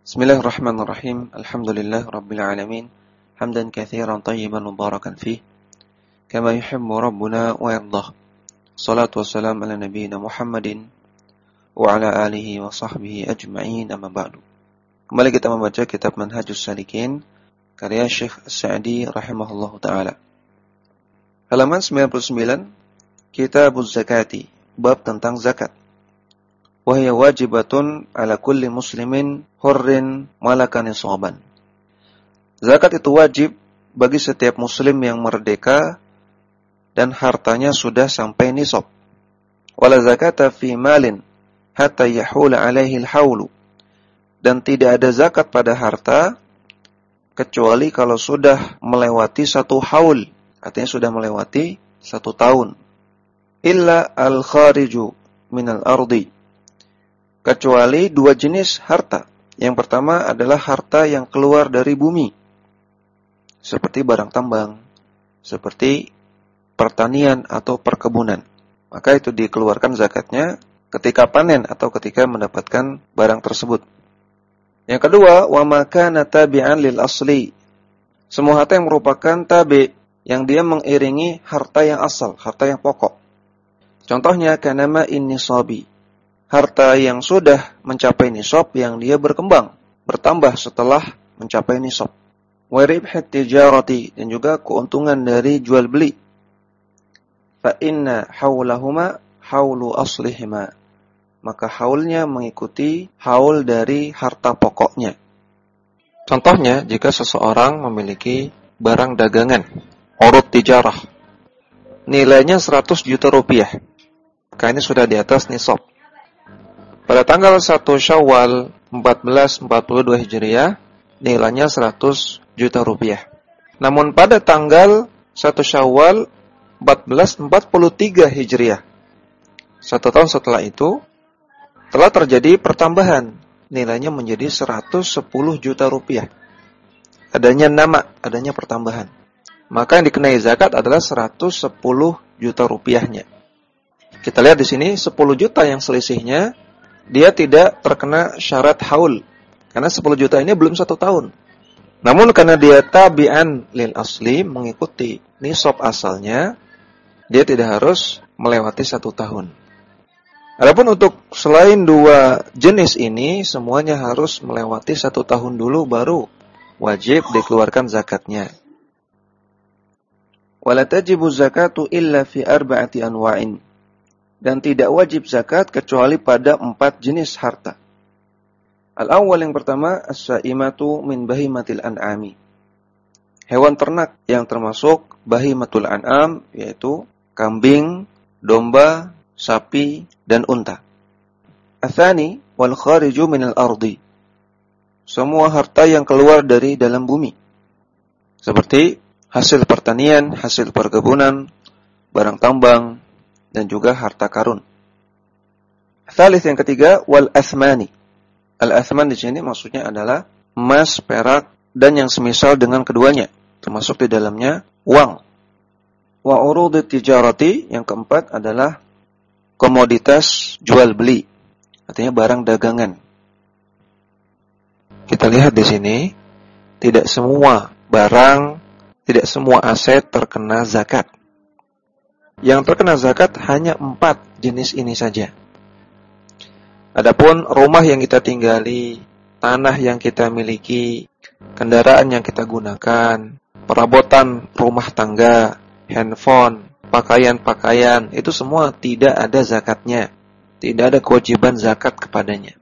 Bismillahirrahmanirrahim. Alhamdulillah rabbil alamin. Hamdan katsiran tayyiban mubarakan fih. Kama yuhibbu rabbuna wa yardah. Salatu wassalamu ala nabiyyina Muhammadin wa ala alihi wa sahbihi ajma'in, amma ba'du. Kembali kita membaca kitab Manhajus Salikin karya Syekh As-Sa'di rahimahullahu taala. Halaman 99, Kitabuz Zakati, bab tentang zakat. Wahya wajibatun ala kulli muslimin hurrin malaka nisaban. Zakat itu wajib bagi setiap muslim yang merdeka dan hartanya sudah sampai nisab. Wala zakata fi malin hatta yahula alaihi al-haulu. Dan tidak ada zakat pada harta kecuali kalau sudah melewati satu haul, artinya sudah melewati 1 tahun. Illa al-khariju minal ardi, kecuali 2 jenis harta. Yang pertama adalah harta yang keluar dari bumi, seperti barang tambang, seperti pertanian atau perkebunan. Maka itu dikeluarkan zakatnya ketika panen atau ketika mendapatkan barang tersebut. Yang kedua, wa ma kana tabi'an lil asli, semua harta yang merupakan tabi', yang dia mengiringi harta yang asal, harta yang pokok. Contohnya kanama in nisabi, harta yang sudah mencapai nisab yang dia berkembang, bertambah setelah mencapai nisab. Wa ribhat tijarati, dan juga keuntungan dari jual beli. Fa inna haulahuma haulu aslihima, maka haulnya mengikuti haul dari harta pokoknya. Contohnya, jika seseorang memiliki barang dagangan, urud tijarah, nilainya 100 juta rupiah, maka ini sudah di atas nisab. Pada tanggal 1 Syawal 1442 Hijriah, nilainya 100 juta rupiah. Namun pada tanggal 1 Syawal 1443 Hijriah, 1 tahun setelah itu, telah terjadi pertambahan, nilainya menjadi 110 juta rupiah. Adanya pertambahan. Maka yang dikenai zakat adalah 110 juta rupiahnya. Kita lihat di sini 10 juta yang selisihnya, dia tidak terkena syarat haul, karena 10 juta ini belum 1 tahun. Namun karena dia tabi'an lil asli, mengikuti nisab asalnya, dia tidak harus melewati 1 tahun. Adapun untuk selain 2 jenis ini, semuanya harus melewati 1 tahun dulu baru wajib dikeluarkan zakatnya. Wala tajibu zakatu illa fi arba'ati anwa'in, dan tidak wajib zakat kecuali pada 4 jenis harta. Al-awwal, yang pertama, as-sa'imatu min bahimatil an'ami, hewan ternak yang termasuk bahimatul an'am, yaitu kambing, domba, sapi, dan unta. Atsani wal khariju minal ardi, semua harta yang keluar dari dalam bumi, seperti hasil pertanian, hasil perkebunan, barang tambang, dan juga harta karun. Tsalits, yang ketiga, wal athmani. Al athman di sini maksudnya adalah emas, perak, dan yang semisal dengan keduanya, termasuk di dalamnya uang. Wa urudut tijarati, yang keempat adalah komoditas jual beli, artinya barang dagangan. Kita lihat di sini, tidak semua barang, tidak semua aset terkena zakat. Yang terkena zakat hanya 4 jenis ini saja. Adapun rumah yang kita tinggali, tanah yang kita miliki, kendaraan yang kita gunakan, perabotan rumah tangga, handphone, pakaian-pakaian, itu semua tidak ada zakatnya. Tidak ada kewajiban zakat kepadanya.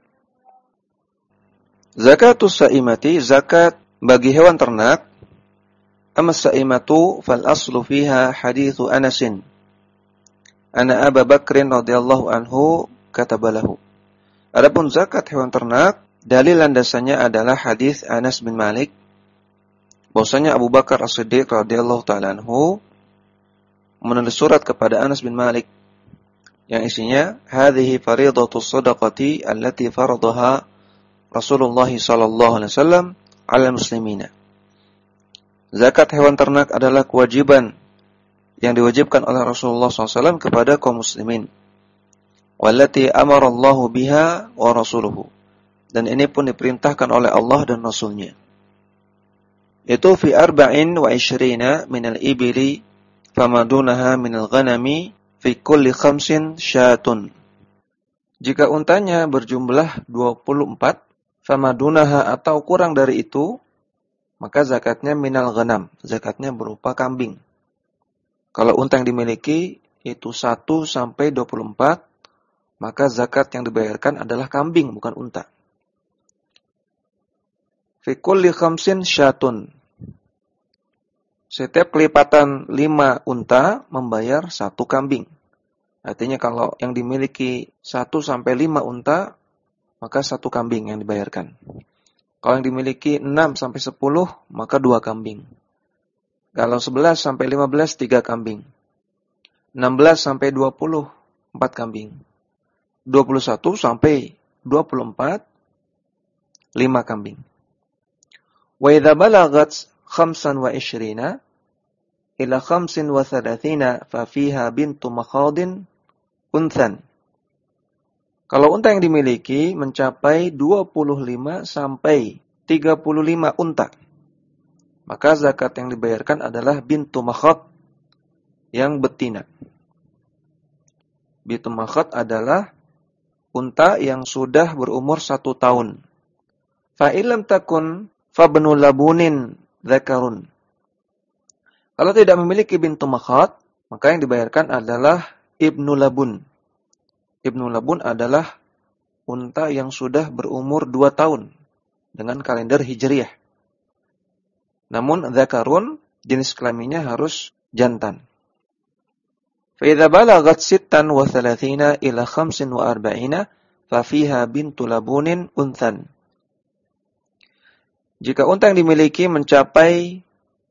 Zakatus sa'imati, zakat bagi hewan ternak. Amma sa'imatu fal aslu fiha hadithu Anasin, Ana Abu Bakrin radhiyallahu anhu katabalahu. Adapun zakat hewan ternak, dalil landasannya adalah hadis Anas bin Malik, bahwasanya Abu Bakar As-Siddiq radhiyallahu ta'ala anhu menulis surat kepada Anas bin Malik yang isinya, hadhihi faridatus shadaqati allati faradaha Rasulullah sallallahu alaihi wasallam 'alal muslimina. Zakat hewan ternak adalah kewajiban yang diwajibkan oleh Rasulullah SAW kepada kaum muslimin. Wallati amarallahu biha wa rasuluhu, Dan ini pun diperintahkan oleh Allah dan Rasulnya. Itu fi arba'in wa ishrina minal ibili famadunaha minal ghanami fi kulli khamsin syatun. Jika untanya berjumlah 24, famadunaha atau kurang dari itu, maka zakatnya minal ghanam, zakatnya berupa kambing. Kalau unta yang dimiliki itu 1 sampai 24, maka zakat yang dibayarkan adalah kambing, bukan unta. Fi kulli khamsin syatun. Setiap kelipatan 5 unta membayar 1 kambing. Artinya kalau yang dimiliki 1 sampai 5 unta, maka 1 kambing yang dibayarkan. Kalau yang dimiliki 6 sampai 10, maka 2 kambing. Kalau 11 sampai 15, 3 kambing. 16 sampai 20, 4 kambing. 21 sampai 24, 5 kambing. Wa idza balagat 25 ila 35 fa fiha bintu makhadin unthan. Kalau unta yang dimiliki mencapai 25 sampai 35 unta, maka zakat yang dibayarkan adalah bintu makhad yang betina. Bintu makhad adalah unta yang sudah berumur 1 tahun. Fa illam takun fabnu labunin dzakarun. Kalau tidak memiliki bintu makhad, maka yang dibayarkan adalah ibnu labun. Ibnu labun adalah unta yang sudah berumur 2 tahun dengan kalender hijriyah. Namun dzakarun jenis kelaminnya harus jantan. Fa idza balagat 36 ila 45 fa fiha bintu labunin unthan. Jika unta yang dimiliki mencapai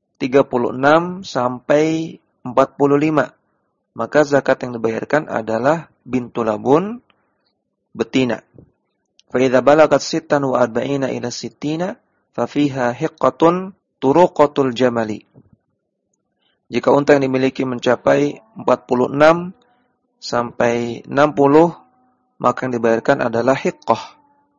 36 sampai 45, maka zakat yang dibayarkan adalah bintu labun betina. Fa idza balagat 46 ila 60 fa fiha hiqqatun turuqatul jamali. Jika unta yang dimiliki mencapai 46 sampai 60, maka yang dibayarkan adalah hiqqah.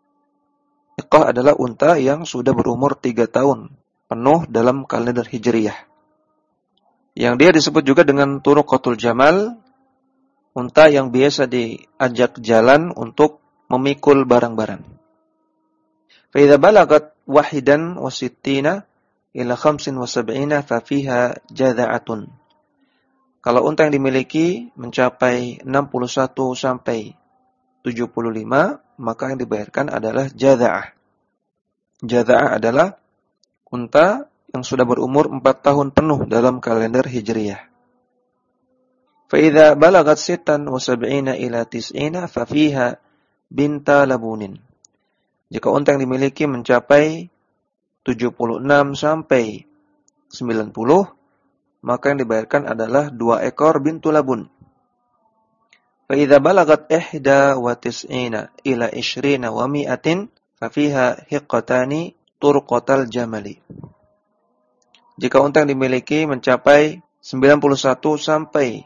Hiqqah adalah unta yang sudah berumur 3 tahun penuh dalam kalender hijriyah. Yang dia disebut juga dengan turuqatul jamal, unta yang biasa diajak jalan untuk memikul barang-barang. Fa idza balagat 61 ila 75 fa fiha jadza'atun. Kalau unta yang dimiliki mencapai 61 sampai 75, maka yang dibayarkan adalah jadza'ah. Jadza'ah adalah unta yang sudah berumur 4 tahun penuh dalam kalender hijriyah. Fa idza balagat 76 ila 90 fa fiha binta labunin. Jika unta yang dimiliki mencapai 76 sampai 90, maka yang dibayarkan adalah 2 ekor bintu labun. Fa idza balagat 91 ila 20 wa 100 fa fiha hiqqatani turqatal jamali. Jika unta yang dimiliki mencapai 91 sampai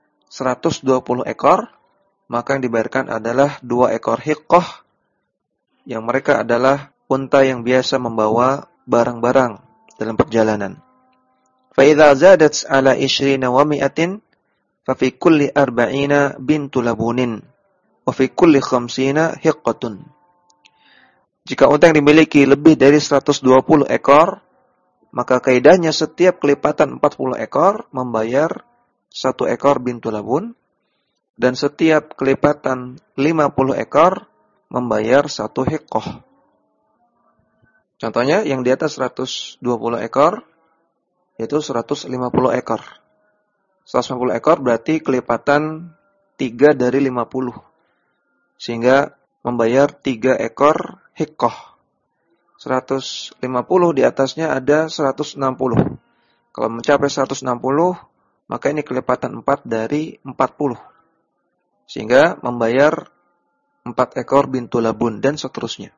120 ekor, maka yang dibayarkan adalah 2 ekor hiqqah, yang mereka adalah unta yang biasa membawa barang-barang dalam perjalanan. Fa idza zadat ala 20 wa 100 fa fi kulli 40 bintu labunin wa fi kulli 50 hiqqatun. Jika unta yang dimiliki lebih dari 120 ekor, maka kaidahnya setiap kelipatan 40 ekor membayar 1 ekor bintu labun, dan setiap kelipatan 50 ekor membayar 1 hiqqah. Contohnya yang di atas 120 ekor yaitu 150 ekor. 150 ekor berarti kelipatan 3 dari 50. Sehingga membayar 3 ekor hiqqah. 150 di atasnya ada 160. Kalau mencapai 160, maka ini kelipatan 4 dari 40. Sehingga membayar 4 ekor bintu labun dan seterusnya.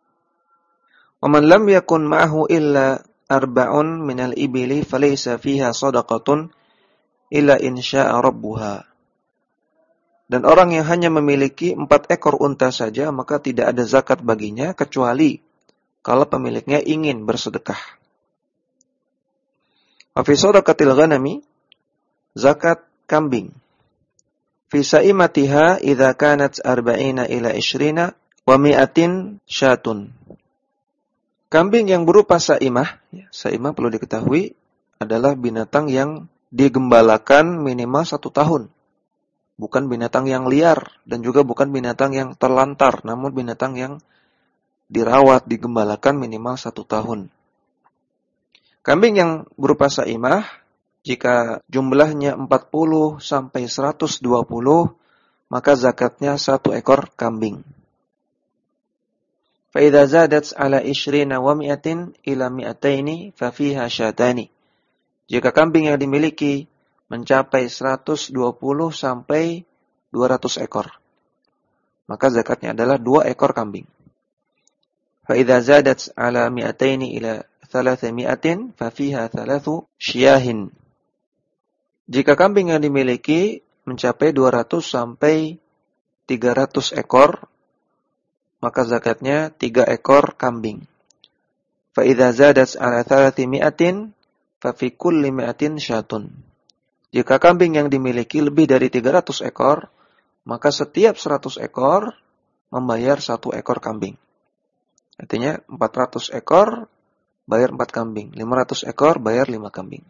Wa man lam yakun ma'ahu illa arba'un minal ibili falaysa fiha shadaqatun illa in sya'a rabbuha. Dan orang yang hanya memiliki 4 ekor unta saja, maka tidak ada zakat baginya, kecuali kalau pemiliknya ingin bersedekah. Wa fi shadaqatil ghanami, zakat kambing. Fi sa'imatiha idza kanat 40 ila 20 wa 100 syatun. Kambing yang berupa sa'imah, sa'imah perlu diketahui adalah binatang yang digembalakan minimal 1 tahun. Bukan binatang yang liar dan juga bukan binatang yang terlantar, namun binatang yang dirawat, digembalakan minimal 1 tahun. Kambing yang berupa sa'imah, jika jumlahnya 40 sampai 120, maka zakatnya 1 ekor kambing. Fa idza zadat ala 20 wa 100 ila 200 fa fiha syatani. Jika kambing yang dimiliki mencapai 120 sampai 200 ekor, maka zakatnya adalah 2 ekor kambing. Fa idza zadat ala 200 ila 300 fa fiha 3 syiyahin. Jika kambing yang dimiliki mencapai 200 sampai 300 ekor, maka zakatnya 3 ekor kambing. Fa idza zadat ala 300 fa fi kulli 100 syatun. Jika kambing yang dimiliki lebih dari 300 ekor, maka setiap 100 ekor membayar 1 ekor kambing. Artinya 400 ekor bayar 4 kambing, 500 ekor bayar 5 kambing.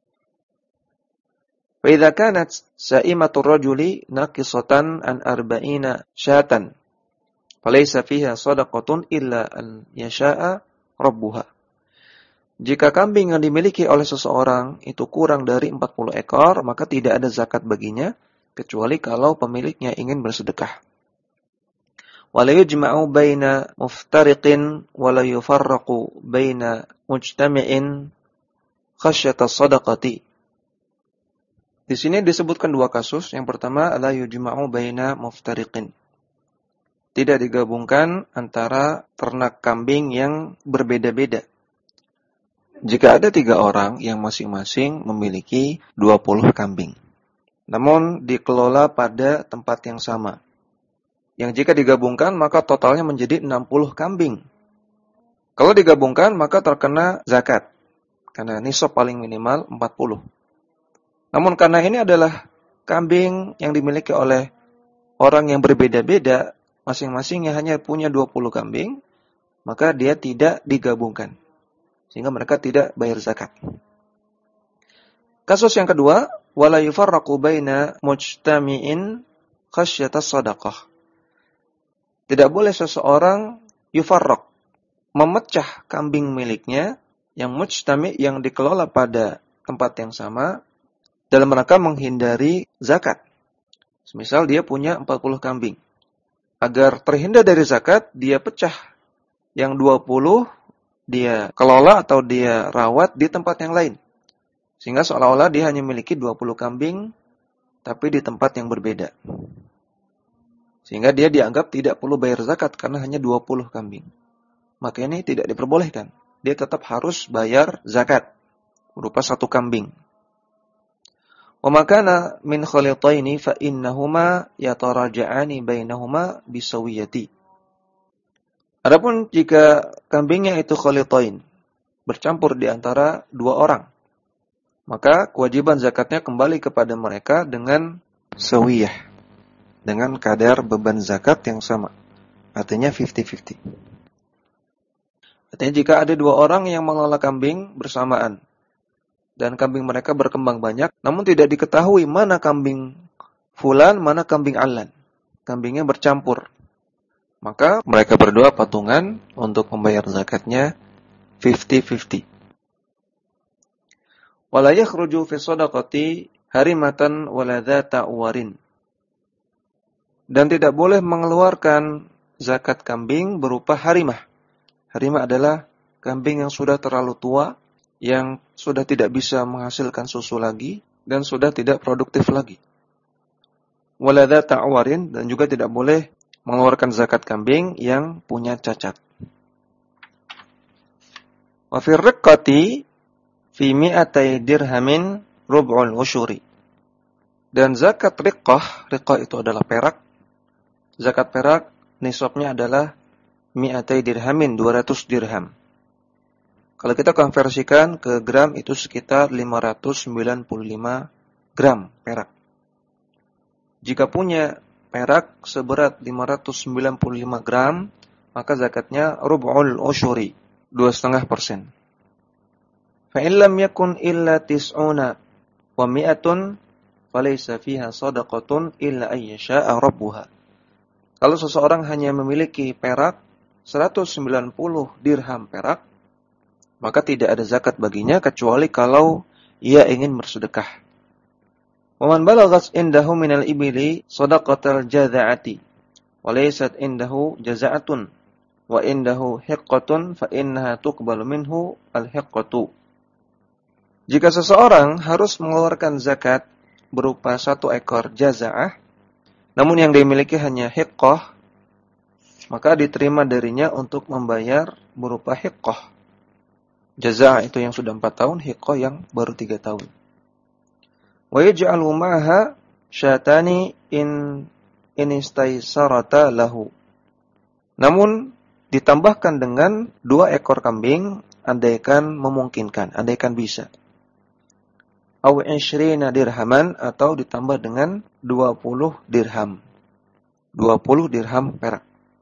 Fa idza kanat sa'imatur rajuli naqisatan an 40 syatan, falaysa fiha shadaqatun illa an yasha'a rabbuha. Jika kambing yang dimiliki oleh seseorang itu kurang dari 40 ekor, maka tidak ada zakat baginya, kecuali kalau pemiliknya ingin bersedekah. Wala yujma'u baina muftariqin wala yufarraqu baina mujtami'in khasyata sadaqati. Di sini disebutkan 2 kasus. Yang pertama adalah yujma'u baina muftariqin. Tidak digabungkan antara ternak kambing yang berbeda-beda. Jika ada 3 orang yang masing-masing memiliki 20 kambing, namun dikelola pada tempat yang sama, yang jika digabungkan maka totalnya menjadi 60 kambing. Kalau digabungkan maka terkena zakat, karena nisab paling minimal 40. Namun karena ini adalah kambing yang dimiliki oleh orang yang berbeda-beda, masing-masingnya hanya punya 20 kambing, maka dia tidak digabungkan, sehingga mereka tidak bayar zakat. Kasus yang kedua, wala yufarraqu baina mujtami'in khasyatas shadaqah. Tidak boleh seseorang yufarraq, memecah kambing miliknya yang mujtami', yang dikelola pada tempat yang sama, dalam rangka menghindari zakat. Misal dia punya 40 kambing. Agar terhindar dari zakat, dia pecah yang 20 dia kelola atau dia rawat di tempat yang lain. Sehingga seolah-olah dia hanya memiliki 20 kambing, tapi di tempat yang berbeda. Sehingga dia dianggap tidak perlu bayar zakat karena hanya 20 kambing. Maka ini tidak diperbolehkan. Dia tetap harus bayar zakat berupa 1 kambing. Wa makana min khalitaini fa innahuma yataraja'ani bainahuma bisawiyati. Adapun jika kambingnya itu khalitain, bercampur di antara 2 orang, maka kewajiban zakatnya kembali kepada mereka dengan sawiyah, dengan kadar beban zakat yang sama. Artinya 50-50. Artinya jika ada 2 orang yang mengelola kambing bersamaan, dan kambing mereka berkembang banyak, namun tidak diketahui mana kambing fulan, mana kambing alan. Kambingnya bercampur. Maka mereka berdua patungan untuk membayar zakatnya 50-50. Wala yakhruju fi shadaqati harimatan wala dzata uwarin. Dan tidak boleh mengeluarkan zakat kambing berupa harimah. Harimah adalah kambing yang sudah terlalu tua, yang sudah tidak bisa menghasilkan susu lagi dan sudah tidak produktif lagi. Wala dzata uwarin, dan juga tidak boleh mengeluarkan zakat kambing yang punya cacat. Wa fi riqqati fi 200 dirhamin rub'ul usyuri. Dan zakat riqah itu adalah perak. Zakat perak nisabnya adalah mi'atai dirhamin, 200 dirham. Kalau kita konversikan ke gram itu sekitar 595 gram perak. Jika punya perak seberat 595 gram, maka zakatnya rub'ul usyuri, 2,5%. Fa'in lam yakun illa tis'una wa mi'atun falaysa fiha sadaqatun illa ayyasha'a rabbuha. Kalau seseorang hanya memiliki perak 190 dirham perak, maka tidak ada zakat baginya kecuali kalau ia ingin bersedekah. Wa man balaghat indahu minal ibili sadaqatal jaza'ati wa laysat indahu jaza'atun wa indahu hiqqatun fa innaha tuqbalu minhu al-hiqqatu. Jika seseorang harus mengeluarkan zakat berupa 1 ekor jaza'ah, namun yang dimiliki hanya hiqqah, maka diterima darinya untuk membayar berupa hiqqah. Jaza'ah itu yang sudah 4 tahun, hiqqah yang baru 3 tahun. Wa yaj'alu ma'aha syatani in istaysarata lahu. Namun ditambahkan dengan 2 ekor kambing andaikan memungkinkan, andaikan bisa. Aw 20 dirhaman, atau ditambah dengan 20 dirham. 20 dirham perak.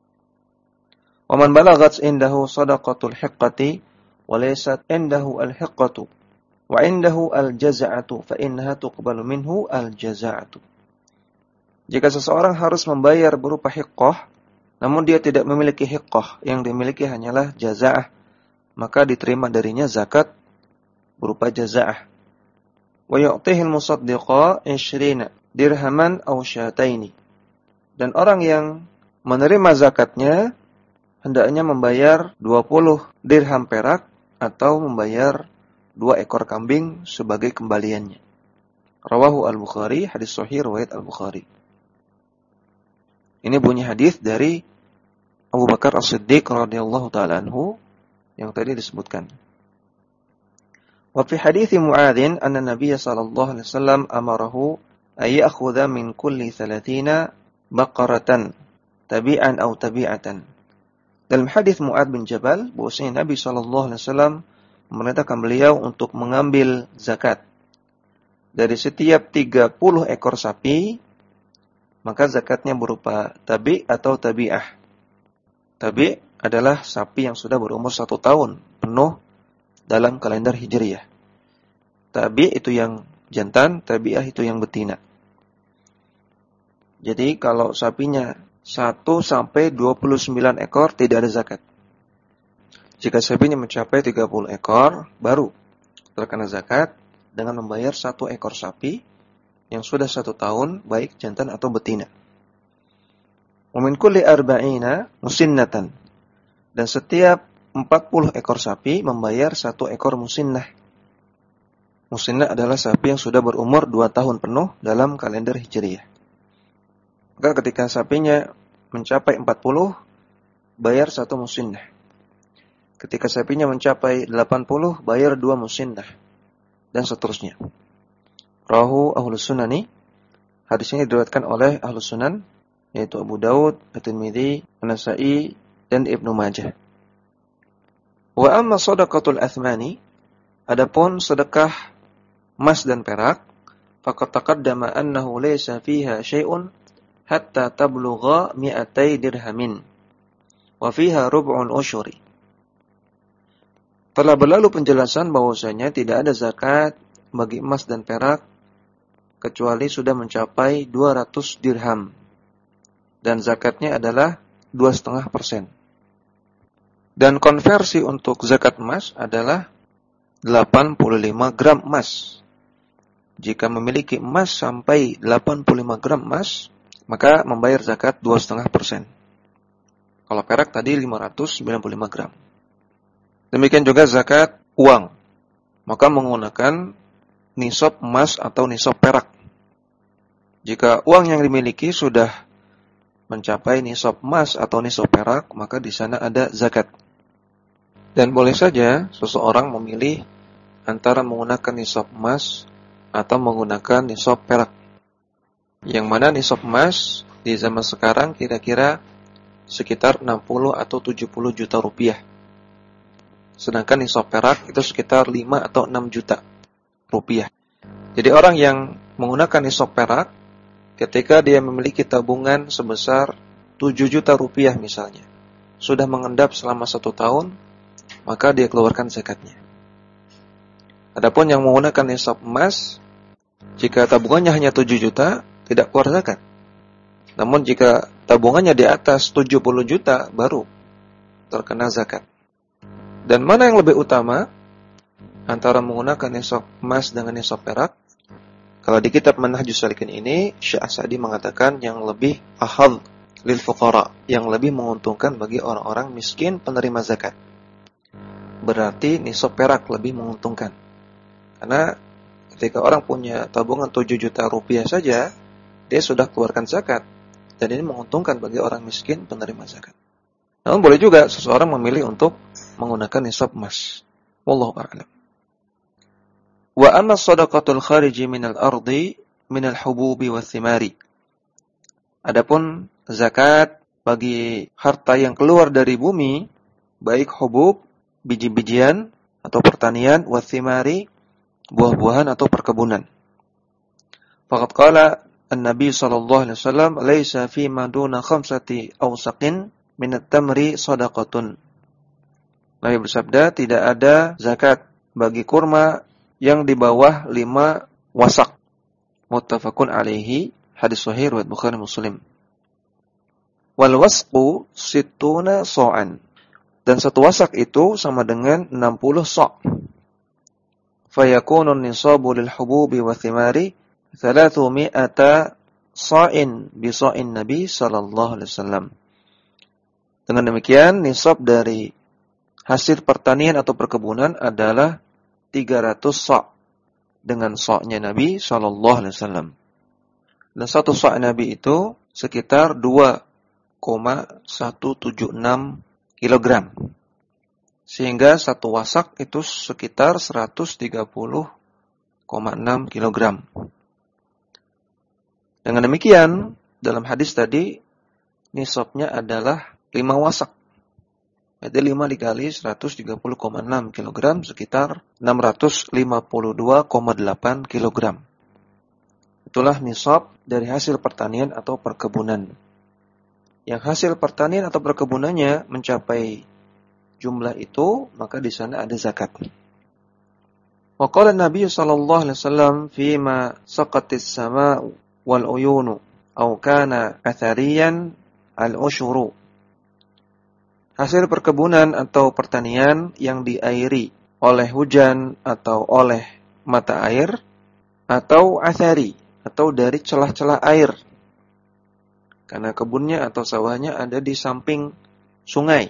Wa man balaghat indahu sadaqatul hiqqati wa laysat indahu al-hiqqatu wa indahu al-jaza'atu fa innaha tuqbalu minhu al-jaza'atu. Jika seseorang harus membayar berupa hiqqah, namun dia tidak memiliki hiqqah, yang dimiliki hanyalah jaza'ah, maka diterima darinya zakat berupa jaza'ah. Wa yu'tihi al-musaddiqa 20 dirhaman aw syataini. Dan orang yang menerima zakatnya hendaknya membayar 20 dirham perak atau membayar 2 ekor kambing sebagai kembaliannya. Rawahu al-Bukhari, hadis sahih riwayat al-Bukhari. Ini bunyi hadis dari Abu Bakar As-Siddiq radhiyallahu taala anhu yang tadi disebutkan. Wa fi hadits Mu'adz anna Nabiy sallallahu alaihi wasallam amarahu ay ya'khudha min kulli 30 baqaratan tabi'an aw tabi'atan. Dalam hadis Mu'adz bin Jabal, bahwasanya Nabi sallallahu alaihi wasallam memerintahkan beliau untuk mengambil zakat dari setiap 30 ekor sapi, maka zakatnya berupa tabi' atau tabi'ah. Tabi' adalah sapi yang sudah berumur 1 tahun penuh dalam kalender Hijriyah. Tabi' itu yang jantan, tabi'ah itu yang betina. Jadi kalau sapinya 1 sampai 29 ekor tidak ada zakat. Jika sapinya mencapai 30 ekor, baru terkena zakat dengan membayar 1 ekor sapi yang sudah 1 tahun, baik jantan atau betina. Wa min kulli 40 musinnatan. Dan setiap 40 ekor sapi membayar 1 ekor musinnah. Musinnah adalah sapi yang sudah berumur 2 tahun penuh dalam kalender Hijriyah. Maka ketika sapinya mencapai 40, bayar 1 musinnah. Ketika sapinya mencapai 80, bayar 2 musinnah. Dan seterusnya. Rawahu Ahlus Sunani. Hadis ini diriwayatkan oleh Ahlus Sunan, yaitu Abu Daud, At-Tirmidzi, An-Nasa'i, dan Ibnu Majah. Wa amma sadaqatul athmani, adapun sedekah emas dan perak, faqad taqaddama annahu laysa fiha syai'un hatta tablugha 200 dirhamin wa fiha rub'ul usyuri. Telah berlalu penjelasan bahwasanya tidak ada zakat bagi emas dan perak kecuali sudah mencapai 200 dirham, dan zakatnya adalah 2,5%. Dan konversi untuk zakat emas adalah 85 gram emas. Jika memiliki emas sampai 85 gram emas, maka membayar zakat 2,5%. Kalau perak tadi 595 gram. Demikian juga zakat uang. Maka menggunakan nisab emas atau nisab perak. Jika uang yang dimiliki sudah mencapai nisab emas atau nisab perak, maka di sana ada zakat. Dan boleh saja seseorang memilih antara menggunakan nisab emas atau menggunakan nisab perak. Yang mana nisab emas di zaman sekarang kira-kira sekitar 60 atau 70 juta rupiah. Sedangkan nisab perak itu sekitar 5 atau 6 juta rupiah. Jadi orang yang menggunakan nisab perak, ketika dia memiliki tabungan sebesar 7 juta rupiah misalnya, sudah mengendap selama 1 tahun, maka dia keluarkan zakatnya. Adapun yang menggunakan nisab emas, jika tabungannya hanya 7 juta, tidak keluar zakat. Namun jika tabungannya di atas 70 juta, baru terkena zakat. Dan mana yang lebih utama antara menggunakan nisab emas dengan nisab perak? Kalau di kitab Manhajus Salikin ini, Syekh As-Sa'di mengatakan yang lebih ahad lil fuqara, yang lebih menguntungkan bagi orang-orang miskin penerima zakat. Berarti nisab perak lebih menguntungkan. Karena ketika orang punya tabungan 7 juta rupiah saja, dia sudah keluarkan zakat. Dan ini menguntungkan bagi orang miskin penerima zakat. Namun boleh juga seseorang memilih untuk menggunakan nisab emas. Wallahu a'lam. Wa amma shadaqatul khariji minal ardi minal hububi wathimari. Adapun zakat bagi harta yang keluar dari bumi, baik hubub, biji-bijian atau pertanian, wathimari, buah-buahan atau perkebunan. Faqad qala an-nabi sallallahu alaihi wasallam, "Laisa fi ma duna khamsati awsaqin min at-tamri shadaqatun." Nabi bersabda, tidak ada zakat bagi kurma yang di bawah 5 wasak. Muttafaqun alaihi, hadis sahih riwayat Bukhari Muslim. Wal wasqu sittuna sa'an. Dan satu wasak itu sama dengan 60 sa'. Fayakunu nisabu lil hububi wa thimari 300 sa'in bi sa'in Nabi sallallahu alaihi wasallam. Dengan demikian nisab dari hasil pertanian atau perkebunan adalah 300 sa' dengan sa'nya Nabi sallallahu alaihi wasallam. Dan satu sa' Nabi itu sekitar 2,176 kilogram. Sehingga satu wasak itu sekitar 130,6 kilogram. Dengan demikian, dalam hadis tadi, nisabnya adalah 5 wasak. Jadi 5 dikali 130,6 kilogram, sekitar 652,8 kilogram. Itulah nisab dari hasil pertanian atau perkebunan. Yang hasil pertanian atau perkebunannya mencapai jumlah itu, maka di sana ada zakat. Wa qala Nabi sallallahu alaihi wasallam fi ma saqatis sama' wal uyunu aw kana athariyan al-ushuru. Hasil perkebunan atau pertanian yang diairi oleh hujan atau oleh mata air atau athari atau dari celah-celah air. Karena kebunnya atau sawahnya ada di samping sungai.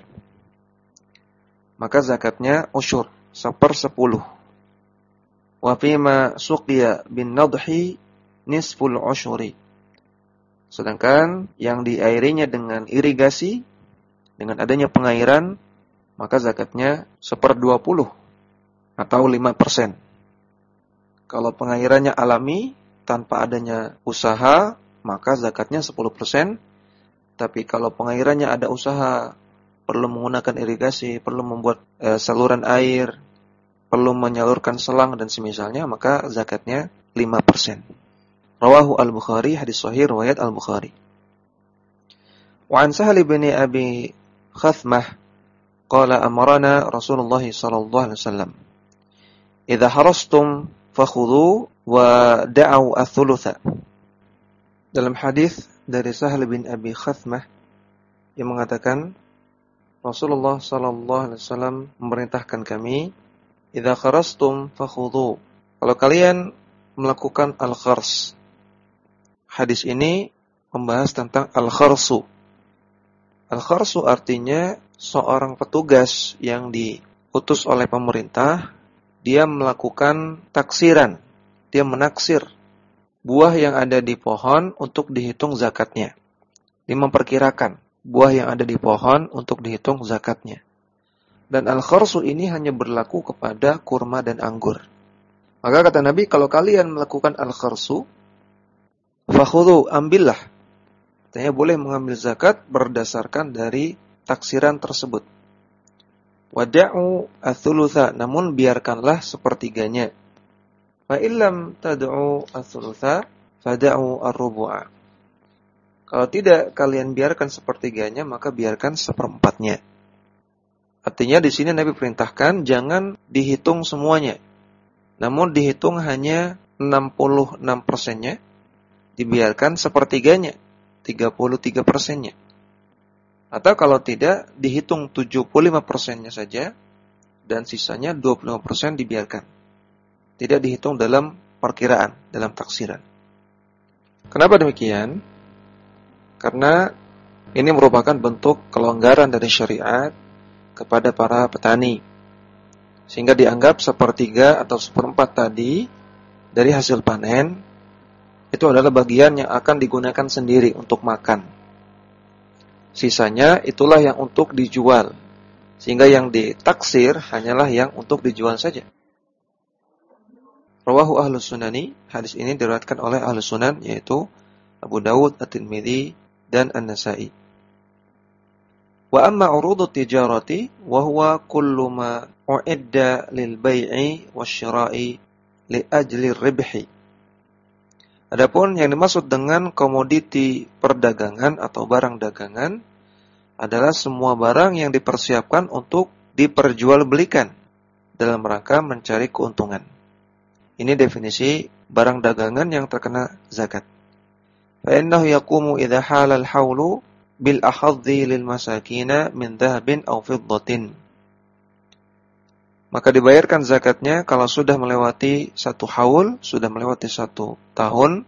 Maka zakatnya usyur, 1/10. Wa fima suqiya bin nadhi nisful usyuri. Sedangkan yang diairinya dengan irigasi, dengan adanya pengairan, maka zakatnya 1/20 atau 5%. Kalau pengairannya alami tanpa adanya usaha, maka zakatnya 10%. Tapi kalau pengairannya ada usaha, perlu menggunakan irigasi, perlu membuat saluran air, perlu menyalurkan selang dan semisalnya, maka zakatnya 5%. Rawahu al-Bukhari, hadis sahih riwayat al-Bukhari. Wa an Sahal bin Abi Khathmah qala amarana Rasulullah sallallahu alaihi wasallam, "Idza harastum fakhudhu wa da'u ats-tsulutsa." Dalam hadis dari Sahal bin Abi Khathmah yang mengatakan Rasulullah sallallahu alaihi wasallam memerintahkan kami, "Idza kharastum fakhudhu." Kalau kalian melakukan al-khars. Hadis ini membahas tentang al-kharsu. Al-kharsu artinya seorang petugas yang diutus oleh pemerintah, dia melakukan taksiran, dia menaksir buah yang ada di pohon untuk dihitung zakatnya. Dia memperkirakan buah yang ada di pohon untuk dihitung zakatnya. Dan al-kharsu ini hanya berlaku kepada kurma dan anggur. Maka kata Nabi, kalau kalian melakukan al-kharsu, Fakhudhu, ambillah. Artinya boleh mengambil zakat berdasarkan dari taksiran tersebut. Wada'u ats-tsulutsa, namun biarkanlah sepertiganya. Fa illam tad'u ats-tsulutsa fada'u ar-rubu'a. Kalau tidak kalian biarkan sepertiganya, maka biarkan seperempatnya. Artinya di sini Nabi perintahkan jangan dihitung semuanya. Namun dihitung hanya 66%-nya, dibiarkan sepertiganya, 33%-nya. Atau kalau tidak, dihitung 75%-nya saja, dan sisanya 25% dibiarkan. Tidak dihitung dalam perkiraan, dalam taksiran. Kenapa demikian? Karena ini merupakan bentuk kelonggaran dari syariat kepada para petani. Sehingga dianggap sepertiga atau seperempat tadi dari hasil panen, itu adalah bagian yang akan digunakan sendiri untuk makan. Sisanya itulah yang untuk dijual. Sehingga yang ditaksir hanyalah yang untuk dijual saja. Rawahu Ahlus Sunani, hadis ini diriwayatkan oleh Ahlus Sunan, yaitu Abu Dawud, At-Tirmidzi, dan An-Nasa'i. Wa amma urudut tijarati wa huwa kullu ma u'idda lil bai'i wasyira'i li ajli ribhi. Adapun yang dimaksud dengan komoditi perdagangan atau barang dagangan adalah semua barang yang dipersiapkan untuk diperjualbelikan dalam rangka mencari keuntungan. Ini definisi barang dagangan yang terkena zakat. Fa innahu yaqumu idza halal haulu bil akhadhi lil masakina min dhahabin aw fiddatin. Maka dibayarkan zakatnya kalau sudah melewati satu haul, sudah melewati 1 tahun,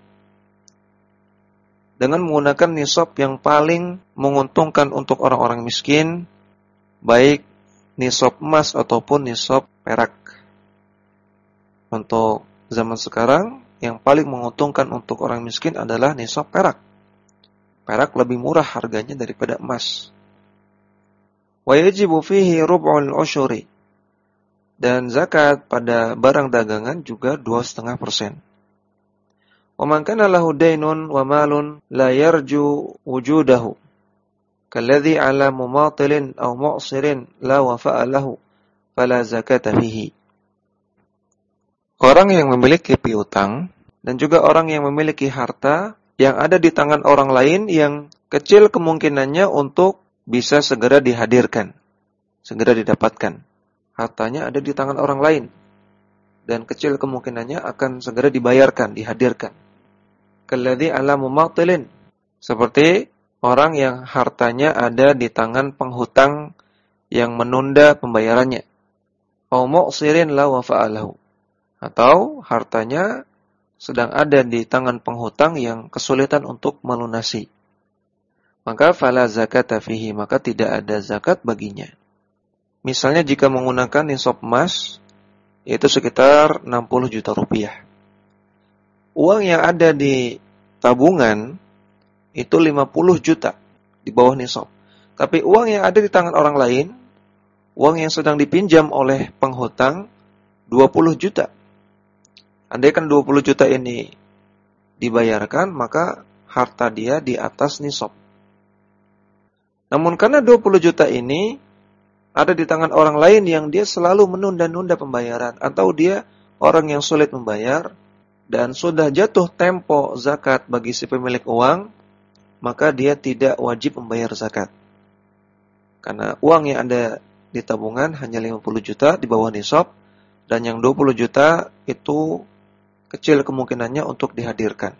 dengan menggunakan nisab yang paling menguntungkan untuk orang-orang miskin, baik nisab emas ataupun nisab perak. Untuk zaman sekarang, yang paling menguntungkan untuk orang miskin adalah nisab perak. Perak lebih murah harganya daripada emas. Wa yajibu fihi rub'ul usyuri. Dan zakat pada barang dagangan juga 2,5%. Wa man kana lahu daynun wa malun la yarju wujudahu kalladhi 'ala mumatilin aw mu'sirin la wafa'a lahu fala zakata fihi. Orang yang memiliki piutang dan juga orang yang memiliki harta yang ada di tangan orang lain yang kecil kemungkinannya untuk bisa segera dihadirkan, segera didapatkan. Hartanya ada di tangan orang lain dan kecil kemungkinannya akan segera dibayarkan, dihadirkan. Kalladzi 'ala mumatilin, seperti orang yang hartanya ada di tangan penghutang yang menunda pembayarannya. Au mu'sirin la wafa'alahu, atau hartanya sedang ada di tangan penghutang yang kesulitan untuk melunasi. Maka fala zakata fihi, maka tidak ada zakat baginya. Misalnya jika menggunakan nisab emas, yaitu sekitar 60 juta rupiah. Uang yang ada di tabungan itu 50 juta di bawah nisab. Tapi uang yang ada di tangan orang lain, uang yang sedang dipinjam oleh penghutang 20 juta. Andaikan 20 juta ini dibayarkan, maka harta dia di atas nisab. Namun karena 20 juta ini ada di tangan orang lain yang dia selalu menunda-nunda pembayaran, atau dia orang yang sulit membayar dan sudah jatuh tempo zakat bagi si pemilik uang, maka dia tidak wajib membayar zakat. Karena uang yang ada di tabungan hanya 50 juta di bawah nisab, dan yang 20 juta itu kecil kemungkinannya untuk dihadirkan.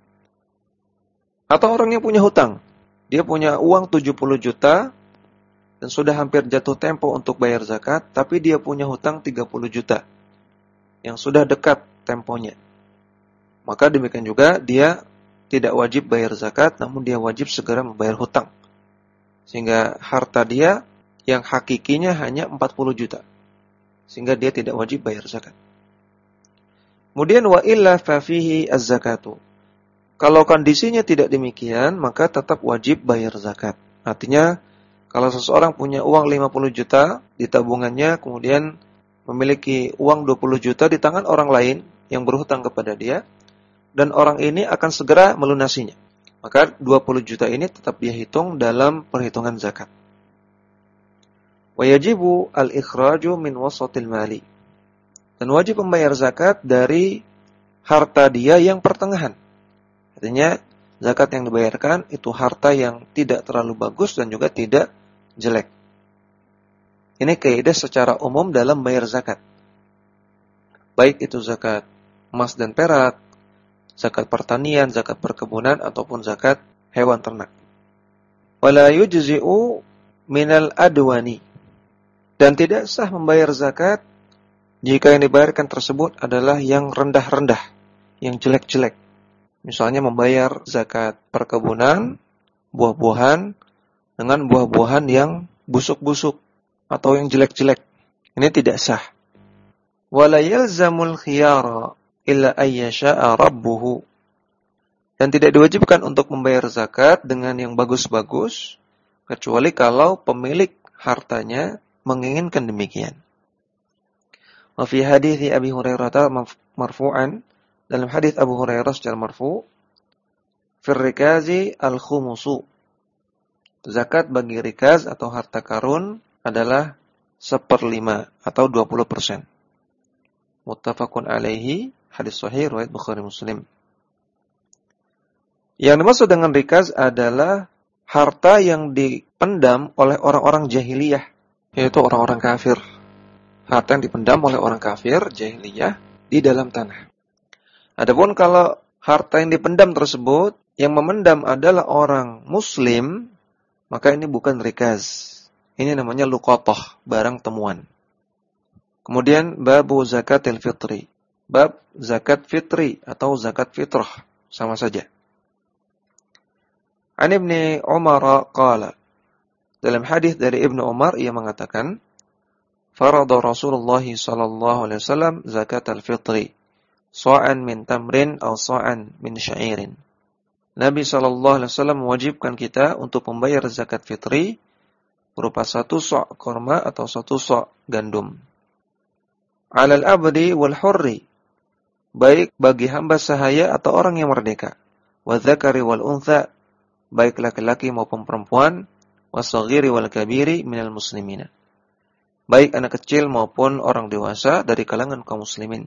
Atau orang yang punya hutang, dia punya uang 70 juta dan sudah hampir jatuh tempo untuk bayar zakat, tapi dia punya hutang 30 juta yang sudah dekat temponya. Maka demikian juga dia tidak wajib bayar zakat, namun dia wajib segera membayar hutang. Sehingga harta dia yang hakikinya hanya 40 juta. Sehingga dia tidak wajib bayar zakat. Kemudian wa illa fa fihi az-zakatu. Kalau kondisinya tidak demikian, maka tetap wajib bayar zakat. Artinya kalau seseorang punya uang 50 juta di tabungannya, kemudian memiliki uang 20 juta di tangan orang lain yang berhutang kepada dia, dan orang ini akan segera melunasinya. Maka 20 juta ini tetap dia hitung dalam perhitungan zakat. Wa yajibu al-ikhraju min wasatil mali. Dan wajib membayar zakat dari harta dia yang pertengahan. Artinya zakat yang dibayarkan itu harta yang tidak terlalu bagus dan juga tidak jelek. Ini kaidah secara umum dalam bayar zakat. Baik itu zakat emas dan perak, zakat pertanian, zakat perkebunan, ataupun zakat hewan ternak. Wala yujzi'u minal adwani. Dan tidak sah membayar zakat jika yang dibayarkan tersebut adalah yang rendah-rendah, yang jelek-jelek. Misalnya membayar zakat perkebunan, buah-buahan, dengan buah-buahan yang busuk-busuk atau yang jelek-jelek. Ini tidak sah. Wala yalzamul khiyara illa ayyasha'a rabbuhu. Dan tidak diwajibkan untuk membayar zakat dengan yang bagus-bagus, kecuali kalau pemilik hartanya menginginkan demikian. Wa fi hadithi Abi Hurairah marfu'an, dalam hadis Abu Hurairah secara marfu', fir rikazi al-khumusu. Zakat bagi rikaz atau harta karun adalah 1/5 atau 20%. Muttafaqun alaihi, hadis sahih riwayat Bukhari Muslim. Yang dimaksud dengan rikaz adalah harta yang dipendam oleh orang-orang jahiliyah, yaitu orang-orang kafir. Harta yang dipendam oleh orang kafir jahiliyah di dalam tanah. Adapun kalau harta yang dipendam tersebut yang memendam adalah orang muslim, maka ini bukan rikaz. Ini namanya luqatah, barang temuan. Kemudian babu zakatil fitri. Bab zakat fitri atau zakat fitrah, sama saja. An Ibnu Umar qala. Dalam hadis dari Ibnu Umar ia mengatakan, farada Rasulullah sallallahu alaihi wasallam zakatal fitri, sa'an min tamrin aw sa'an min sya'irin. Nabi sallallahu alaihi wasallam mewajibkan kita untuk membayar zakat fitri berupa 1 sa' kurma atau 1 sa' gandum. 'Alal abdi wal hurri, baik bagi hamba sahaya atau orang yang merdeka, wa dzakari wal untha, baik laki-laki maupun perempuan, was-saghiri wal kabiri minal muslimina, baik anak kecil maupun orang dewasa dari kalangan kaum muslimin.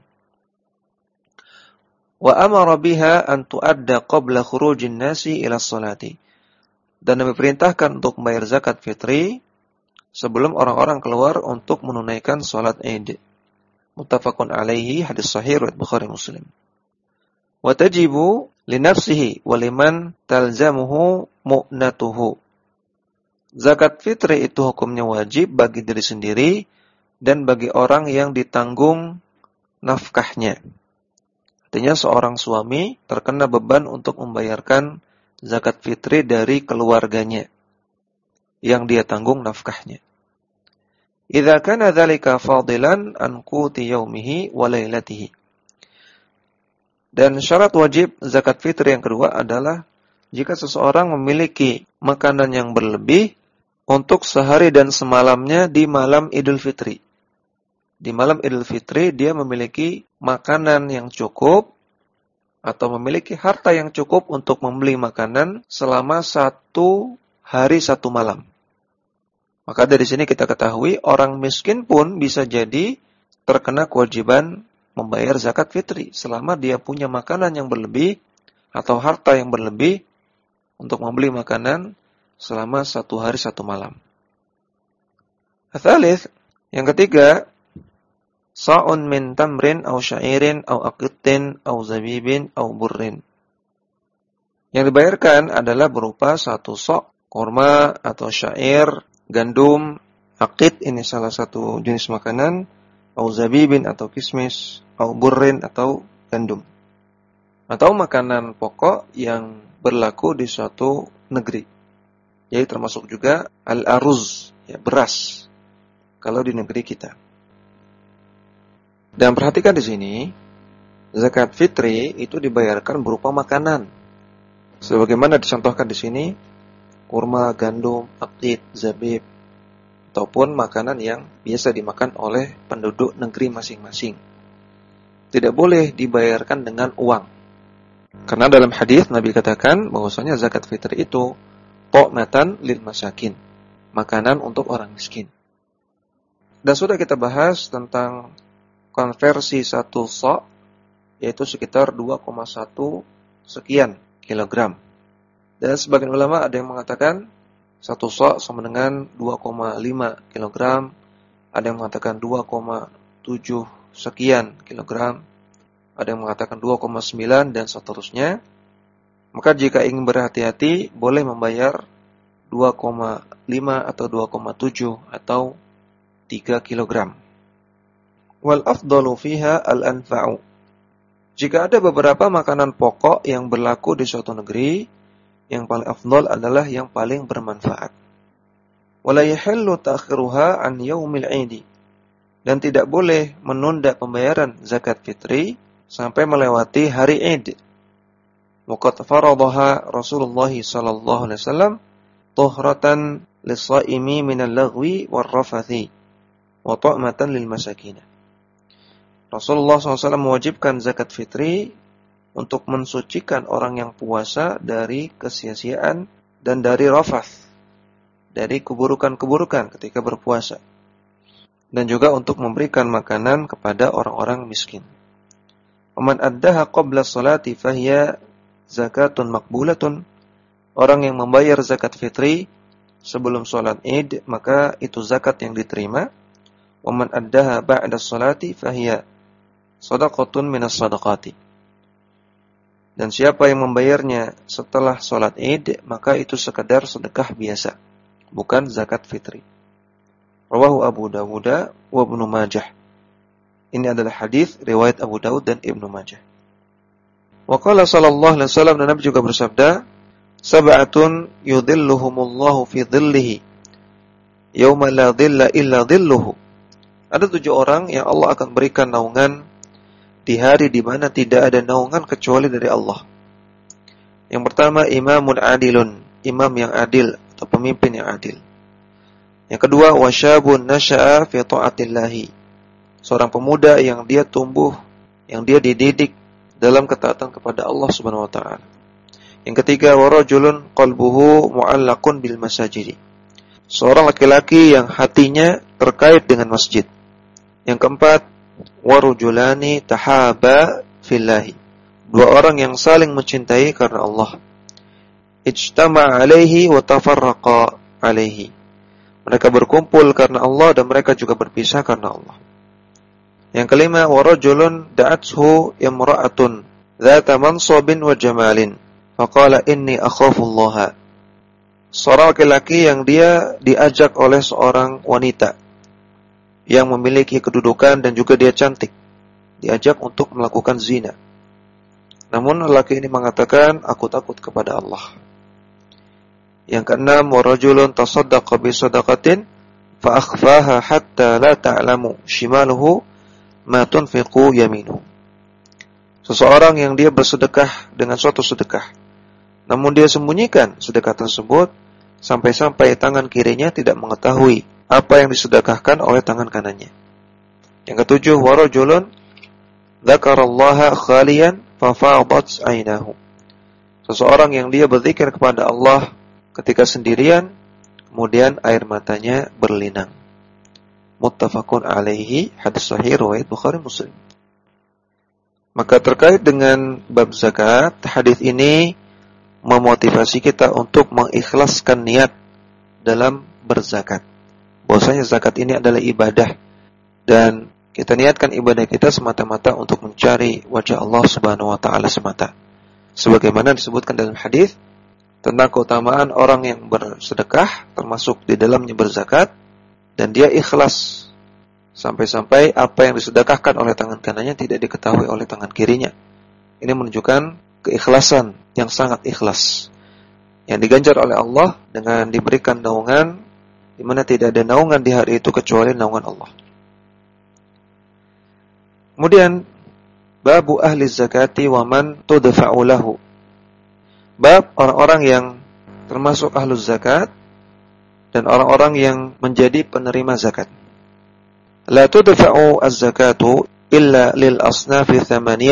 Wa amara biha an tuadda qabla khurujin nasi ila sholati. Dan Nabi perintahkan untuk membayar zakat fitri sebelum orang-orang keluar untuk menunaikan salat Id. Muttafaqun alaihi, hadis sahih riwayat Bukhari Muslim. Wa tajibu li nafsihi wa liman talzamuhu mu'natuhu. Zakat fitri itu hukumnya wajib bagi diri sendiri dan bagi orang yang ditanggung nafkahnya. Artinya seorang suami terkena beban untuk membayarkan zakat fitri dari keluarganya yang dia tanggung nafkahnya. Idza kana dzalika fadilan an quti yaumihi wa lailatihi. Dan syarat wajib zakat fitri yang kedua adalah jika seseorang memiliki makanan yang berlebih untuk sehari dan semalamnya di malam Idul Fitri. Di malam Idul Fitri dia memiliki makanan yang cukup atau memiliki harta yang cukup untuk membeli makanan selama 1 hari 1 malam. Maka dari sini kita ketahui orang miskin pun bisa jadi terkena kewajiban membayar zakat fitri selama dia punya makanan yang berlebih atau harta yang berlebih untuk membeli makanan selama 1 hari 1 malam. Atsalits, yang ketiga, sa'un min tamrin aw sya'irin aw aqittin aw zabibin aw burrin. Yang dibayarkan adalah berupa 1 sa' kurma atau syair, gandum, aqit ini salah satu jenis makanan, aw zabibin atau kismis, aw burrin atau gandum. Atau makanan pokok yang berlaku di suatu negeri. Jadi termasuk juga al-aruz, ya, beras kalau di negeri kita. Dan perhatikan di sini, zakat fitri itu dibayarkan berupa makanan. Sebagaimana dicontohkan di sini, kurma, gandum, aqid, zabib, ataupun makanan yang biasa dimakan oleh penduduk negeri masing-masing. Tidak boleh dibayarkan dengan uang. Karena dalam hadis Nabi katakan bahwasanya zakat fitri itu tu'matan lil masakin, makanan untuk orang miskin. Dan sudah kita bahas tentang konversi 1 sa', yaitu sekitar 2,1 sekian kilogram. Dan sebagian ulama ada yang mengatakan 1 sa' sama dengan 2,5 kilogram, ada yang mengatakan 2,7 sekian kilogram, ada yang mengatakan 2,9 dan seterusnya. Maka jika ingin berhati-hati, boleh membayar 2,5 atau 2,7 atau 3 kilogram. Wal afdalu fiha al-anfa'u. Jika ada beberapa makanan pokok yang berlaku di suatu negeri, yang paling afdal adalah yang paling bermanfaat. Wala yahillu ta'khiruha an yaumil 'idi. Dan tidak boleh menunda pembayaran zakat fitri sampai melewati hari Id. Waqad faradaha Rasulullah sallallahu alaihi wasallam tuhratan lis-shaimi minal laghwi war-rafathi wa ta'matan lil masakin. Rasulullah SAW mewajibkan zakat fitri untuk mensucikan orang yang puasa dari kesia-siaan dan dari rafath, dari keburukan-keburukan ketika berpuasa, dan juga untuk memberikan makanan kepada orang-orang miskin. Waman addaha qabla sholati fahiya zakatun maqbulatun. Orang yang membayar zakat fitri sebelum sholat Id, maka itu zakat yang diterima. Waman addaha ba'da sholati fahiya shadaqatun minas shadaqati. Dan siapa yang membayarnya setelah sholat Id, maka itu sekadar sedekah biasa, bukan zakat fitri. Rawahu Abu Dawud wa Ibnu Majah. Ini adalah hadis riwayat Abu Dawud dan Ibnu Majah. Wa qala sallallahu alaihi wasallam, dan Nabi juga bersabda, sab'atun yudhilluhumullahu fi dhillihi yauma la dhilla illa dhilluhu. Ada 7 orang yang Allah akan berikan naungan di hari di mana tidak ada naungan kecuali dari Allah. Yang pertama, imamun adilun, imam yang adil atau pemimpin yang adil. Yang kedua, wasyabun nasha'a fi ta'atillahi, seorang pemuda yang dia tumbuh, yang dia dididik dalam ketaatan kepada Allah Subhanahu wa taala. Yang ketiga, warajulun qalbuhu mu'allaqun bil masajid, seorang laki-laki yang hatinya terkait dengan masjid. Yang keempat, warujulani tahaba fillahi, 2 orang yang saling mencintai karena Allah. Ijtama'a alaihi wa tafarraqa alaihi, mereka berkumpul karena Allah dan mereka juga berpisah karena Allah. Yang kelima, warajulun da'athu imra'atun dzata mansabin wa jamalin faqala inni akhafullaha, seorang laki-laki yang dia diajak oleh seorang wanita yang memiliki kedudukan dan juga dia cantik, diajak untuk melakukan zina. Namun lelaki ini mengatakan, aku takut kepada Allah. Yang keenam, warajulun tasaddaqa bi sadaqatin fa akhfaha hatta la ta'lamu shimaluhu ma tunfiqu yaminuhu, seseorang yang dia bersedekah dengan suatu sedekah, namun dia sembunyikan sedekah tersebut sampai-sampai tangan kirinya tidak mengetahui apa yang disedekahkan oleh tangan kanannya. Yang ketujuh, warajulun dzakarallaha khaliyan fa fadat 'ainahu, seseorang yang dia berzikir kepada Allah ketika sendirian, kemudian air matanya berlinang. Muttafaqun alaihi, hadis sahih riwayat Bukhari Muslim. Maka terkait dengan bab zakat, hadis ini memotivasi kita untuk mengikhlaskan niat dalam berzakat. Bahwasanya zakat ini adalah ibadah dan kita niatkan ibadah kita semata-mata untuk mencari wajah Allah Subhanahu wa taala semata. Sebagaimana disebutkan dalam hadis tentang keutamaan orang yang bersedekah, termasuk di dalamnya berzakat, dan dia ikhlas sampai-sampai apa yang disedekahkan oleh tangan kanannya tidak diketahui oleh tangan kirinya. Ini menunjukkan keikhlasan yang sangat ikhlas, yang diganjar oleh Allah dengan diberikan naungan di mana tidak ada naungan di hari itu kecuali naungan Allah. Kemudian babu ahli zakati wa man tudfa'u lahu, bab orang-orang yang termasuk ahlu zakat dan orang-orang yang menjadi penerima zakat. La tudfa'u az-zakatu illa lil asnafi thamaniyati,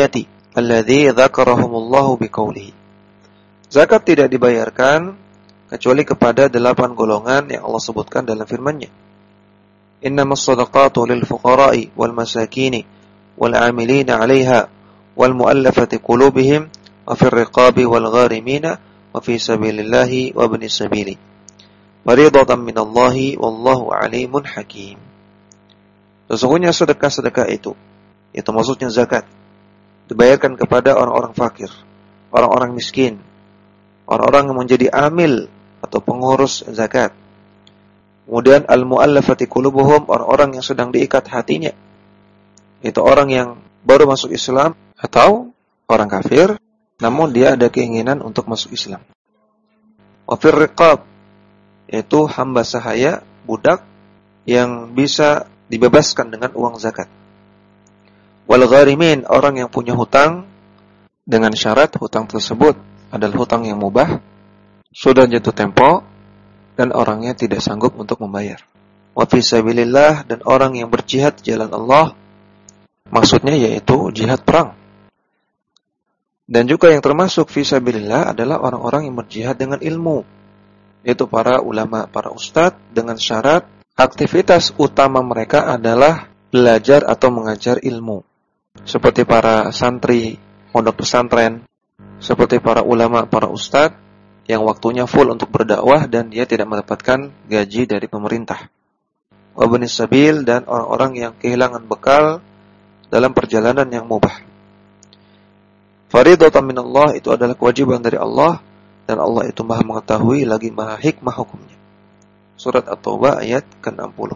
alladzi dzakarahumullahu biqaulihi. Zakat tidak dibayarkan kecuali kepada 8 golongan yang Allah sebutkan dalam firman-Nya. Innamas shadaqatu lil fuqara'i wal masakini wal 'amilina 'alaiha wal mu'allafati qulubihim wa fir riqabi wal gharimina wa fi sabilillahi wa ibnis sabili. Fariidatan minallahi wallahu 'alimun hakim. Sesungguhnya sedekah-sedekah itu maksudnya zakat, dibayarkan kepada orang-orang fakir, orang-orang miskin, orang-orang yang menjadi amil atau pengurus zakat. Kemudian al-mu'allafati qulubuhum, orang-orang yang sedang diikat hatinya. Itu orang yang baru masuk Islam atau orang kafir, namun dia ada keinginan untuk masuk Islam. Wa fir riqab, yaitu hamba sahaya, budak yang bisa dibebaskan dengan uang zakat. Wal gharimin, orang yang punya hutang dengan syarat hutang tersebut adalah hutang yang mubah, sudah jatuh tempo dan orangnya tidak sanggup untuk membayar. Wa fi sabilillah, dan orang yang berjihad di jalan Allah, maksudnya yaitu jihad perang. Dan juga yang termasuk fi sabilillah adalah orang-orang yang berjihad dengan ilmu, yaitu para ulama, para ustadz, dengan syarat aktivitas utama mereka adalah belajar atau mengajar ilmu. Seperti para santri, pondok pesantren, seperti para ulama, para ustadz yang waktunya full untuk berdakwah dan dia tidak mendapatkan gaji dari pemerintah. Wa ibnis sabil, dan orang-orang yang kehilangan bekal dalam perjalanan yang mubah. Fariidatan minallah, itu adalah kewajiban dari Allah, dan Allah itu Maha mengetahui lagi Maha hikmah hukumnya. Surat At-Taubah ayat ke-60.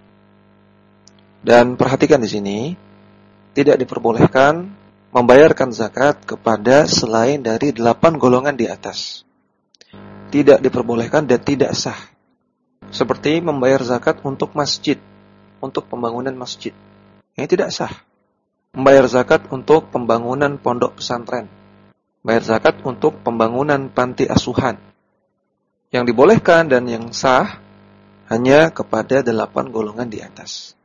Dan perhatikan di sini, tidak diperbolehkan membayarkan zakat kepada selain dari 8 golongan di atas. Tidak diperbolehkan dan tidak sah. Seperti membayar zakat untuk masjid, untuk pembangunan masjid. Ini tidak sah. Membayar zakat untuk pembangunan pondok pesantren. Membayar zakat untuk pembangunan panti asuhan. Yang dibolehkan dan yang sah hanya kepada 8 golongan di atas.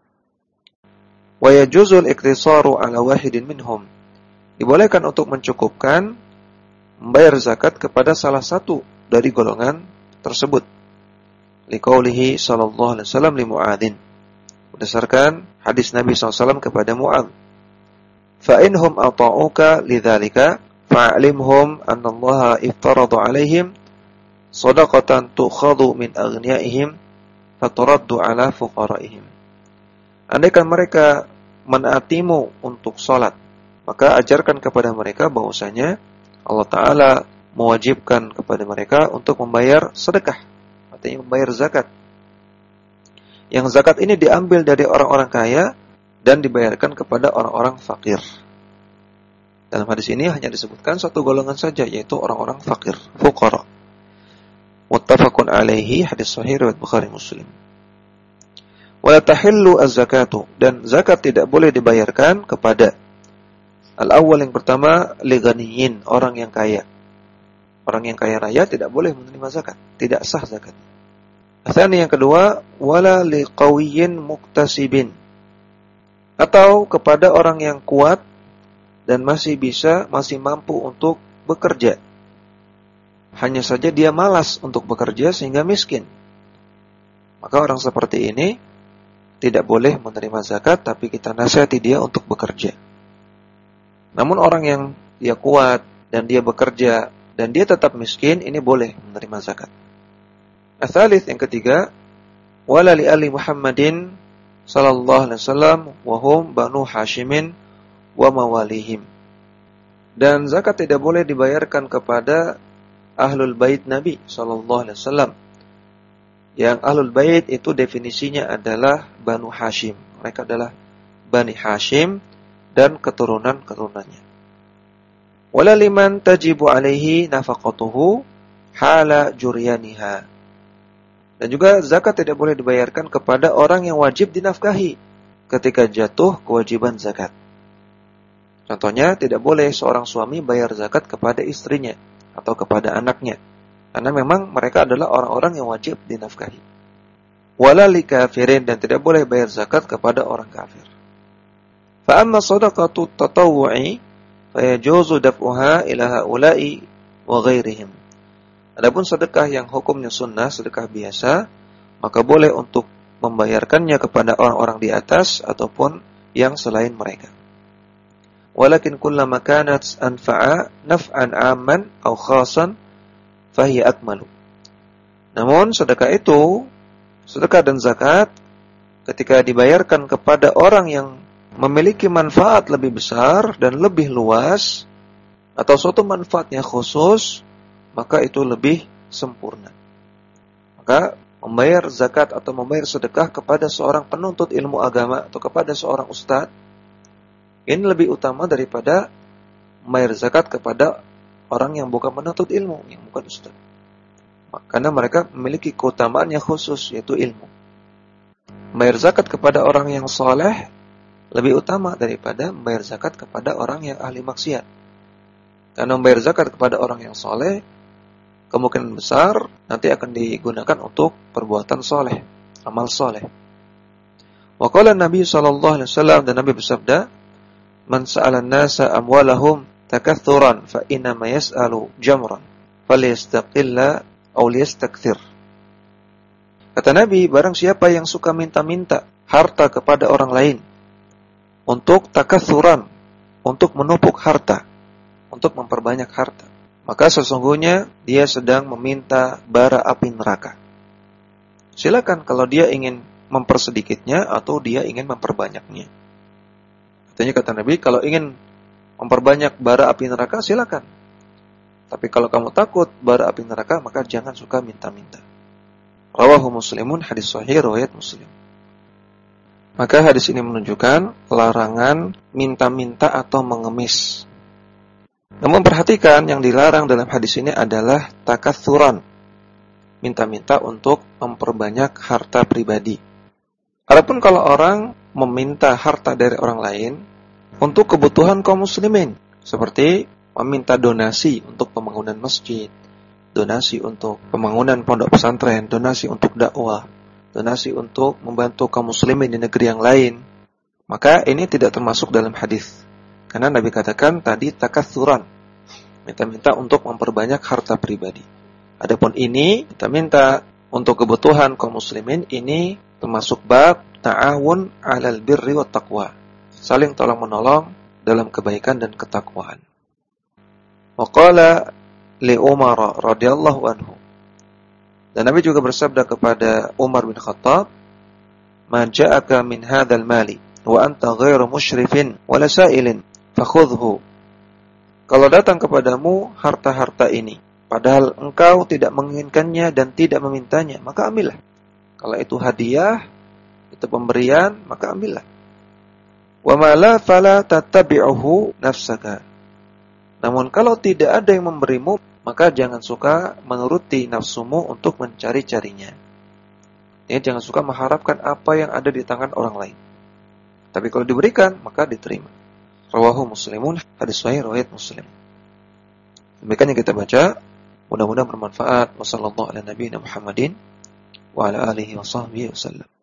Wa yajuzul iktisaru ala wahidin minhum. Dibolehkan untuk mencukupkan membayar zakat kepada salah satu dari golongan tersebut. Liqaulihi sallallahu alaihi wasallam li Mu'adzin. Berdasarkan hadis Nabi SAW kepada Mu'adz. Fa inhum ata'uka lidzalika fa'alimhum anna Allah iftarada 'alaihim shadaqatan tu'khadhu min aghniyaihim faturaddu 'ala fuqaraihim. Andaikan mereka menaatimu untuk salat, maka ajarkan kepada mereka bahwasanya Allah Ta'ala mewajibkan kepada mereka untuk membayar sedekah, artinya membayar zakat. Yang zakat ini diambil dari orang-orang kaya dan dibayarkan kepada orang-orang fakir. Dalam hadis ini hanya disebutkan satu golongan saja, yaitu orang-orang fakir, fuqara. Muttafaqun alaihi, hadis sahih riwayat Bukhari Muslim. Wala tahillu az-zakatu, dan zakat tidak boleh dibayarkan kepada al-awwal, yang pertama, lighaniyin, orang yang kaya. Orang yang kaya raya tidak boleh menerima zakat, tidak sah zakat. Asal yang kedua, wala liqawiyyin muktasibin, atau kepada orang yang kuat dan masih mampu untuk bekerja. Hanya saja dia malas untuk bekerja sehingga miskin. Maka orang seperti ini tidak boleh menerima zakat, tapi kita nasihati dia untuk bekerja. Namun orang yang dia kuat dan dia bekerja dan dia tetap miskin, ini boleh menerima zakat. Ats-tsalits, yang ketiga, wala li ali Muhammadin sallallahu alaihi wasallam wa hum banu Hashimin wa mawalihim. Dan zakat tidak boleh dibayarkan kepada ahlul bait Nabi sallallahu alaihi wasallam. Yang ahlul bait itu definisinya adalah Banu Hashim. Mereka adalah Bani Hashim dan keturunan-keturunannya. Wala liman tajibu alaihi nafaqatuhu hala juryaniha. Dan juga zakat tidak boleh dibayarkan kepada orang yang wajib dinafkahi ketika jatuh kewajiban zakat. Contohnya, tidak boleh seorang suami bayar zakat kepada istrinya atau kepada anaknya, karena memang mereka adalah orang-orang yang wajib dinafkahi. Wala likafirin, dan tidak boleh bayar zakat kepada orang kafir. Fa amma shadaqatu tatawwu'i, fayajuzu daf'uha ila haula'i wa ghairihim. Adapun sedekah yang hukumnya sunnah, sedekah biasa, maka boleh untuk membayarkannya kepada orang-orang di atas ataupun yang selain mereka. Walakin kullama kanat anfa'a naf'an 'amman aw khasan fahiya akmalu. Namun sedekah itu, sedekah dan zakat ketika dibayarkan kepada orang yang memiliki manfaat lebih besar dan lebih luas atau suatu manfaatnya khusus, maka itu lebih sempurna. Maka membayar zakat atau membayar sedekah kepada seorang penuntut ilmu agama atau kepada seorang ustadz, ini lebih utama daripada membayar zakat kepada orang yang bukan penuntut ilmu, yang bukan ustadz. Karena mereka memiliki keutamaan yang khusus, yaitu ilmu. Membayar zakat kepada orang yang soleh lebih utama daripada membayar zakat kepada orang yang ahli maksiat. Karena membayar zakat kepada orang yang soleh, kemungkinan besar nanti akan digunakan untuk perbuatan soleh, amal soleh. Wa qala Nabi SAW, dan Nabi bersabda, man sa'ala an-nasa amwalahum takaththuran fa inna ma yas'alu jamran falyastaqilla aw liyastakthir. Kata Nabi, barang siapa yang suka minta-minta harta kepada orang lain untuk takatsuran, untuk menumpuk harta, untuk memperbanyak harta, maka sesungguhnya dia sedang meminta bara api neraka. Silakan kalau dia ingin mempersedikitnya atau dia ingin memperbanyaknya. Artinya kata Nabi, kalau ingin memperbanyak bara api neraka, silakan. Tapi kalau kamu takut bara api neraka, maka jangan suka minta-minta. Rawahu Muslimun, hadis sahih riwayat Muslim. Maka hadis ini menunjukkan larangan minta-minta atau mengemis. Namun perhatikan, yang dilarang dalam hadis ini adalah takatsuran, minta-minta untuk memperbanyak harta pribadi. Adapun kalau orang meminta harta dari orang lain untuk kebutuhan kaum muslimin, seperti meminta donasi untuk pembangunan masjid, donasi untuk pembangunan pondok pesantren, donasi untuk dakwah, donasi untuk membantu kaum muslimin di negeri yang lain, maka ini tidak termasuk dalam hadis. Karena Nabi katakan tadi takatsuran, minta-minta untuk memperbanyak harta pribadi. Adapun ini minta-minta untuk kebutuhan kaum muslimin, ini termasuk bab ta'awun 'alal birri wat taqwa, saling tolong-menolong dalam kebaikan dan ketakwaan. Wa qala li Umar radhiyallahu anhu, dan Nabi juga bersabda kepada Umar bin Khattab, "Man ja'aka min hadzal mali wa anta ghairu musyrifin wala sa'ilin fakhudhu." Kalau datang kepadamu harta-harta ini, padahal engkau tidak menginginkannya dan tidak memintanya, maka ambillah. Kalau itu hadiah, itu pemberian, maka ambillah. Wa ma la fala tattabi'uhu nafsaka. Namun kalau tidak ada yang memberimu, maka jangan suka menuruti nafsumu untuk mencari-carinya. Ya, jangan suka mengharapkan apa yang ada di tangan orang lain. Tapi kalau diberikan, maka diterima. Rawahu Muslimun, hadis sahih riwayat Muslim. Demikian yang kita baca, mudah-mudahan bermanfaat. Wassallallahu ala nabiyina Muhammadin wa ala alihi wa sahbihi wasallam.